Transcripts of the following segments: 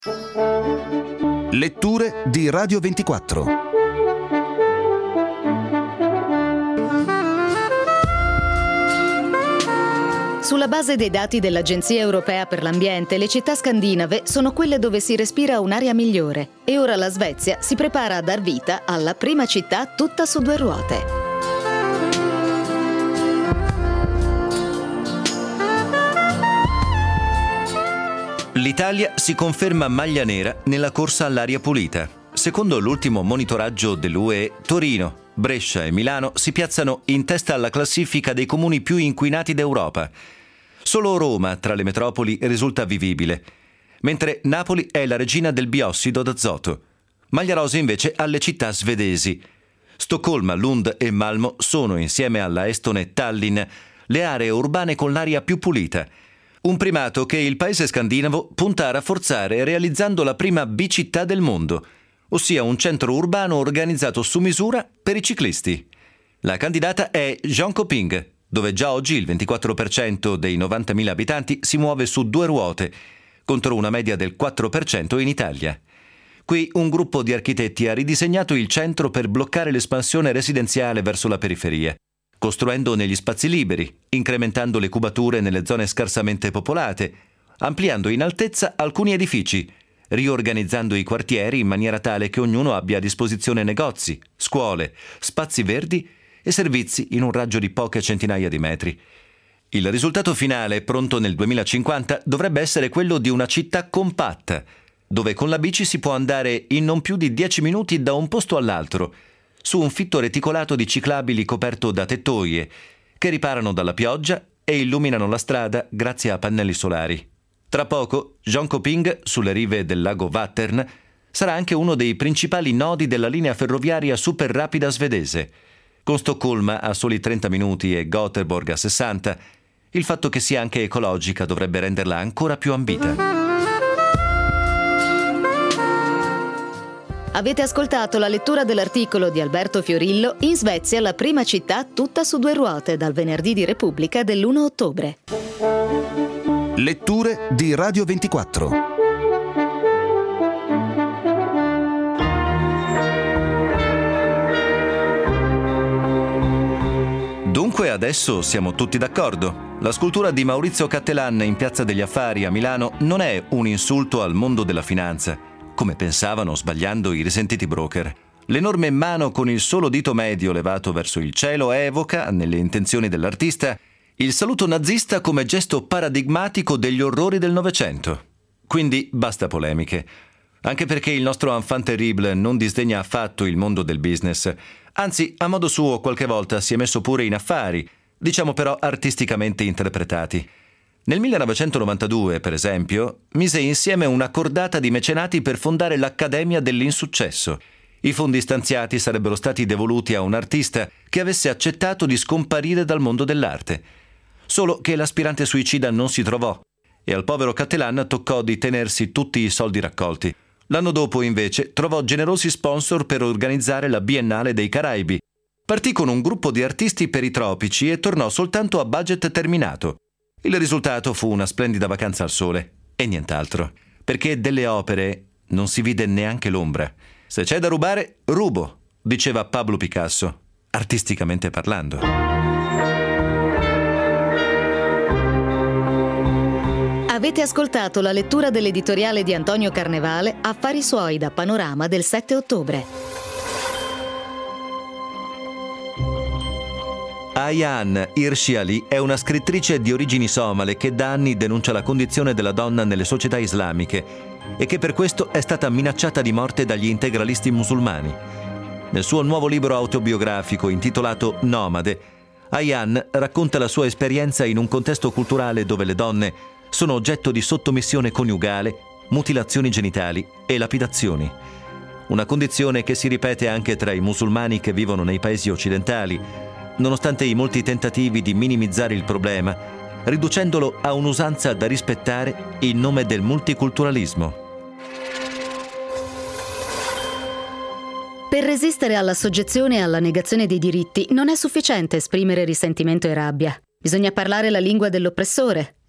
Letture di Radio 24. Sulla base dei dati dell'Agenzia Europea per l'Ambiente, le città scandinave sono quelle dove si respira un'aria migliore e ora la Svezia si prepara a dar vita alla prima città tutta su due ruote. L'Italia si conferma maglia nera nella corsa all'aria pulita. Secondo l'ultimo monitoraggio dell'UE, Torino, Brescia e Milano si piazzano in testa alla classifica dei comuni più inquinati d'Europa. Solo Roma, tra le metropoli, risulta vivibile, mentre Napoli è la regina del biossido d'azoto. Maglia rosa invece alle città svedesi. Stoccolma, Lund e Malmö sono, insieme alla estone Tallinn, le aree urbane con l'aria più pulita. Un primato che il paese scandinavo punta a rafforzare realizzando la prima bicittà del mondo, ossia un centro urbano organizzato su misura per i ciclisti. La candidata è Jönköping, dove già oggi il 24% dei 90.000 abitanti si muove su due ruote, contro una media del 4% in Italia. Qui un gruppo di architetti ha ridisegnato il centro per bloccare l'espansione residenziale verso la periferia, costruendo negli spazi liberi, incrementando le cubature nelle zone scarsamente popolate, ampliando in altezza alcuni edifici, riorganizzando i quartieri in maniera tale che ognuno abbia a disposizione negozi, scuole, spazi verdi e servizi in un raggio di poche centinaia di metri. Il risultato finale, pronto nel 2050, dovrebbe essere quello di una città compatta, dove con la bici si può andare in non più di 10 minuti da un posto all'altro, su un fitto reticolato di ciclabili coperto da tettoie, che riparano dalla pioggia e illuminano la strada grazie a pannelli solari. Tra poco, Jönköping, sulle rive del lago Vättern, sarà anche uno dei principali nodi della linea ferroviaria super rapida svedese. Con Stoccolma a soli 30 minuti e Göteborg a 60, il fatto che sia anche ecologica dovrebbe renderla ancora più ambita. Avete ascoltato la lettura dell'articolo di Alberto Fiorillo In Svezia la prima città tutta su due ruote, dal venerdì di Repubblica dell'1 ottobre. Letture di Radio 24. Dunque adesso siamo tutti d'accordo. La scultura di Maurizio Cattelan in Piazza degli Affari a Milano non è un insulto al mondo della finanza, come pensavano sbagliando i risentiti broker. L'enorme mano con il solo dito medio levato verso il cielo evoca, nelle intenzioni dell'artista, il saluto nazista come gesto paradigmatico degli orrori del Novecento. Quindi basta polemiche. Anche perché il nostro enfant terrible non disdegna affatto il mondo del business. Anzi, a modo suo qualche volta si è messo pure in affari, diciamo però artisticamente interpretati. Nel 1992, per esempio, mise insieme una cordata di mecenati per fondare l'Accademia dell'Insuccesso. I fondi stanziati sarebbero stati devoluti a un artista che avesse accettato di scomparire dal mondo dell'arte. Solo che l'aspirante suicida non si trovò e al povero Cattelan toccò di tenersi tutti i soldi raccolti. L'anno dopo, invece, trovò generosi sponsor per organizzare la Biennale dei Caraibi. Partì con un gruppo di artisti per i tropici e tornò soltanto a budget terminato. Il risultato fu una splendida vacanza al sole e nient'altro, perché delle opere non si vide neanche l'ombra. Se c'è da rubare, rubo, diceva Pablo Picasso, artisticamente parlando. Avete ascoltato la lettura dell'editoriale di Antonio Carnevale, Affari suoi da Panorama del 7 ottobre. Ayaan Hirsi Ali è una scrittrice di origini somale che da anni denuncia la condizione della donna nelle società islamiche e che per questo è stata minacciata di morte dagli integralisti musulmani. Nel suo nuovo libro autobiografico intitolato Nomade, Ayaan racconta la sua esperienza in un contesto culturale dove le donne sono oggetto di sottomissione coniugale, mutilazioni genitali e lapidazioni. Una condizione che si ripete anche tra i musulmani che vivono nei paesi occidentali, nonostante i molti tentativi di minimizzare il problema, riducendolo a un'usanza da rispettare in nome del multiculturalismo. Per resistere alla soggezione e alla negazione dei diritti non è sufficiente esprimere risentimento e rabbia. Bisogna parlare la lingua dell'oppressore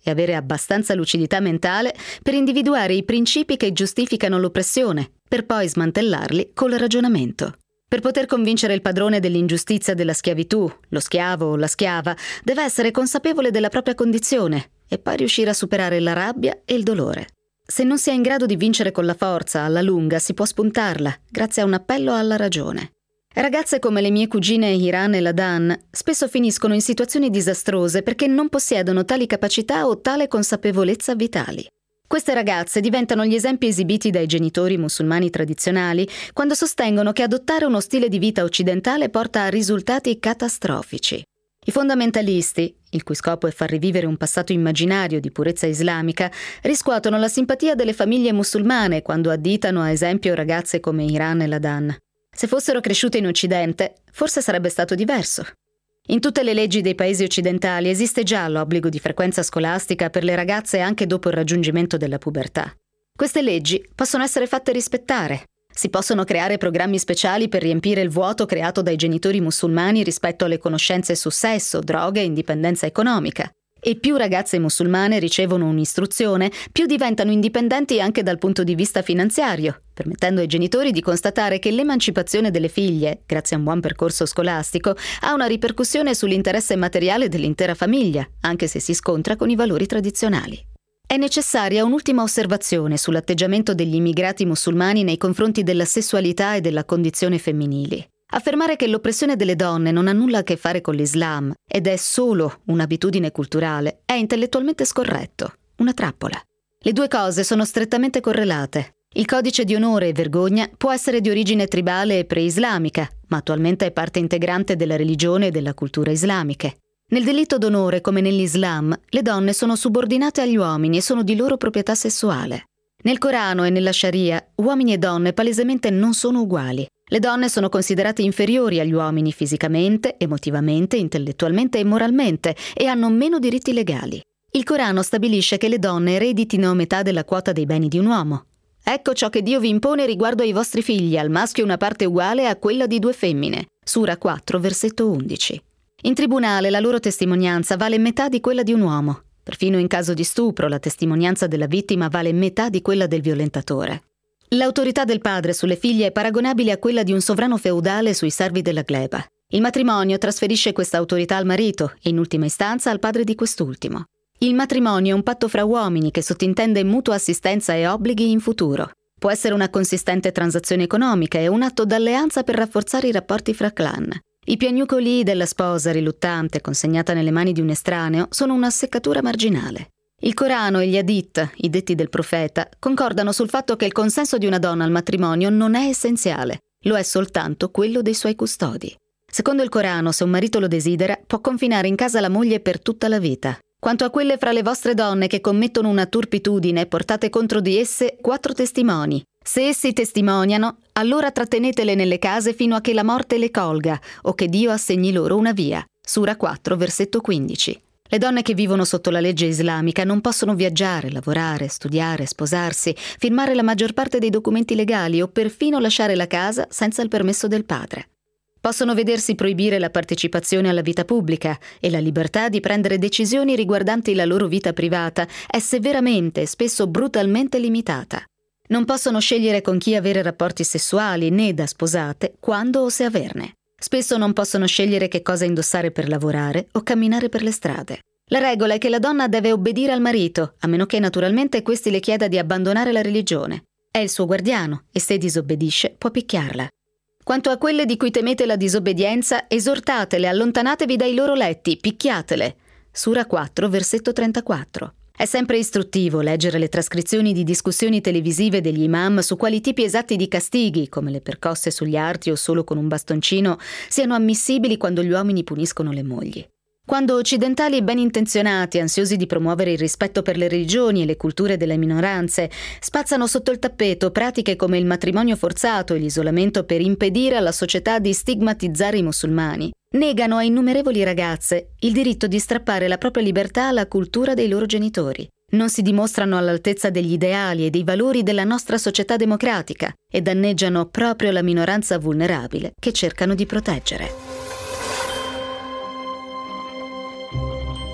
e avere abbastanza lucidità mentale per individuare i principi che giustificano l'oppressione, per poi smantellarli col ragionamento. Per poter convincere il padrone dell'ingiustizia della schiavitù, lo schiavo o la schiava, deve essere consapevole della propria condizione e poi riuscire a superare la rabbia e il dolore. Se non si è in grado di vincere con la forza, alla lunga si può spuntarla, grazie a un appello alla ragione. Ragazze come le mie cugine Iran e Ladan spesso finiscono in situazioni disastrose perché non possiedono tali capacità o tale consapevolezza vitali. Queste ragazze diventano gli esempi esibiti dai genitori musulmani tradizionali quando sostengono che adottare uno stile di vita occidentale porta a risultati catastrofici. I fondamentalisti, il cui scopo è far rivivere un passato immaginario di purezza islamica, riscuotono la simpatia delle famiglie musulmane quando additano a esempio ragazze come Iran e Ladan. Se fossero cresciute in Occidente, forse sarebbe stato diverso. In tutte le leggi dei paesi occidentali esiste già l'obbligo di frequenza scolastica per le ragazze anche dopo il raggiungimento della pubertà. Queste leggi possono essere fatte rispettare. Si possono creare programmi speciali per riempire il vuoto creato dai genitori musulmani rispetto alle conoscenze su sesso, droghe e indipendenza economica. E più ragazze musulmane ricevono un'istruzione, più diventano indipendenti anche dal punto di vista finanziario, permettendo ai genitori di constatare che l'emancipazione delle figlie, grazie a un buon percorso scolastico, ha una ripercussione sull'interesse materiale dell'intera famiglia, anche se si scontra con i valori tradizionali. È necessaria un'ultima osservazione sull'atteggiamento degli immigrati musulmani nei confronti della sessualità e della condizione femminili. Affermare che l'oppressione delle donne non ha nulla a che fare con l'Islam ed è solo un'abitudine culturale è intellettualmente scorretto, una trappola. Le due cose sono strettamente correlate. Il codice di onore e vergogna può essere di origine tribale e pre-islamica, ma attualmente è parte integrante della religione e della cultura islamiche. Nel delitto d'onore, come nell'Islam, le donne sono subordinate agli uomini e sono di loro proprietà sessuale. Nel Corano e nella Sharia, uomini e donne palesemente non sono uguali. Le donne sono considerate inferiori agli uomini fisicamente, emotivamente, intellettualmente e moralmente e hanno meno diritti legali. Il Corano stabilisce che le donne ereditino metà della quota dei beni di un uomo. Ecco ciò che Dio vi impone riguardo ai vostri figli, al maschio una parte uguale a quella di 2 femmine. Sura 4, versetto 11. In tribunale la loro testimonianza vale metà di quella di un uomo. Perfino in caso di stupro la testimonianza della vittima vale metà di quella del violentatore. L'autorità del padre sulle figlie è paragonabile a quella di un sovrano feudale sui servi della gleba. Il matrimonio trasferisce questa autorità al marito e in ultima istanza al padre di quest'ultimo. Il matrimonio è un patto fra uomini che sottintende mutua assistenza e obblighi in futuro. Può essere una consistente transazione economica e un atto d'alleanza per rafforzare i rapporti fra clan. I piagnucoli della sposa riluttante consegnata nelle mani di un estraneo sono una seccatura marginale. Il Corano e gli Hadith, i detti del profeta, concordano sul fatto che il consenso di una donna al matrimonio non è essenziale, lo è soltanto quello dei suoi custodi. Secondo il Corano, se un marito lo desidera, può confinare in casa la moglie per tutta la vita. Quanto a quelle fra le vostre donne che commettono una turpitudine, portate contro di esse 4 testimoni. Se essi testimoniano, allora trattenetele nelle case fino a che la morte le colga o che Dio assegni loro una via. Sura 4, versetto 15. Le donne che vivono sotto la legge islamica non possono viaggiare, lavorare, studiare, sposarsi, firmare la maggior parte dei documenti legali o perfino lasciare la casa senza il permesso del padre. Possono vedersi proibire la partecipazione alla vita pubblica e la libertà di prendere decisioni riguardanti la loro vita privata è severamente e spesso brutalmente limitata. Non possono scegliere con chi avere rapporti sessuali né da sposate, quando o se averne. Spesso non possono scegliere che cosa indossare per lavorare o camminare per le strade. La regola è che la donna deve obbedire al marito, a meno che naturalmente questi le chieda di abbandonare la religione. È il suo guardiano e se disobbedisce può picchiarla. Quanto a quelle di cui temete la disobbedienza, esortatele, allontanatevi dai loro letti, picchiatele. Sura 4, versetto 34. È sempre istruttivo leggere le trascrizioni di discussioni televisive degli imam su quali tipi esatti di castighi, come le percosse sugli arti o solo con un bastoncino, siano ammissibili quando gli uomini puniscono le mogli. Quando occidentali ben intenzionati, ansiosi di promuovere il rispetto per le religioni e le culture delle minoranze, spazzano sotto il tappeto pratiche come il matrimonio forzato e l'isolamento per impedire alla società di stigmatizzare i musulmani, negano a innumerevoli ragazze il diritto di strappare la propria libertà alla cultura dei loro genitori. Non si dimostrano all'altezza degli ideali e dei valori della nostra società democratica e danneggiano proprio la minoranza vulnerabile che cercano di proteggere.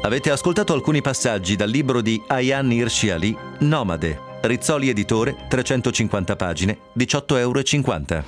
Avete ascoltato alcuni passaggi dal libro di Ayaan Hirsi Ali, Nomade, Rizzoli Editore, 350 pagine, 18,50 €.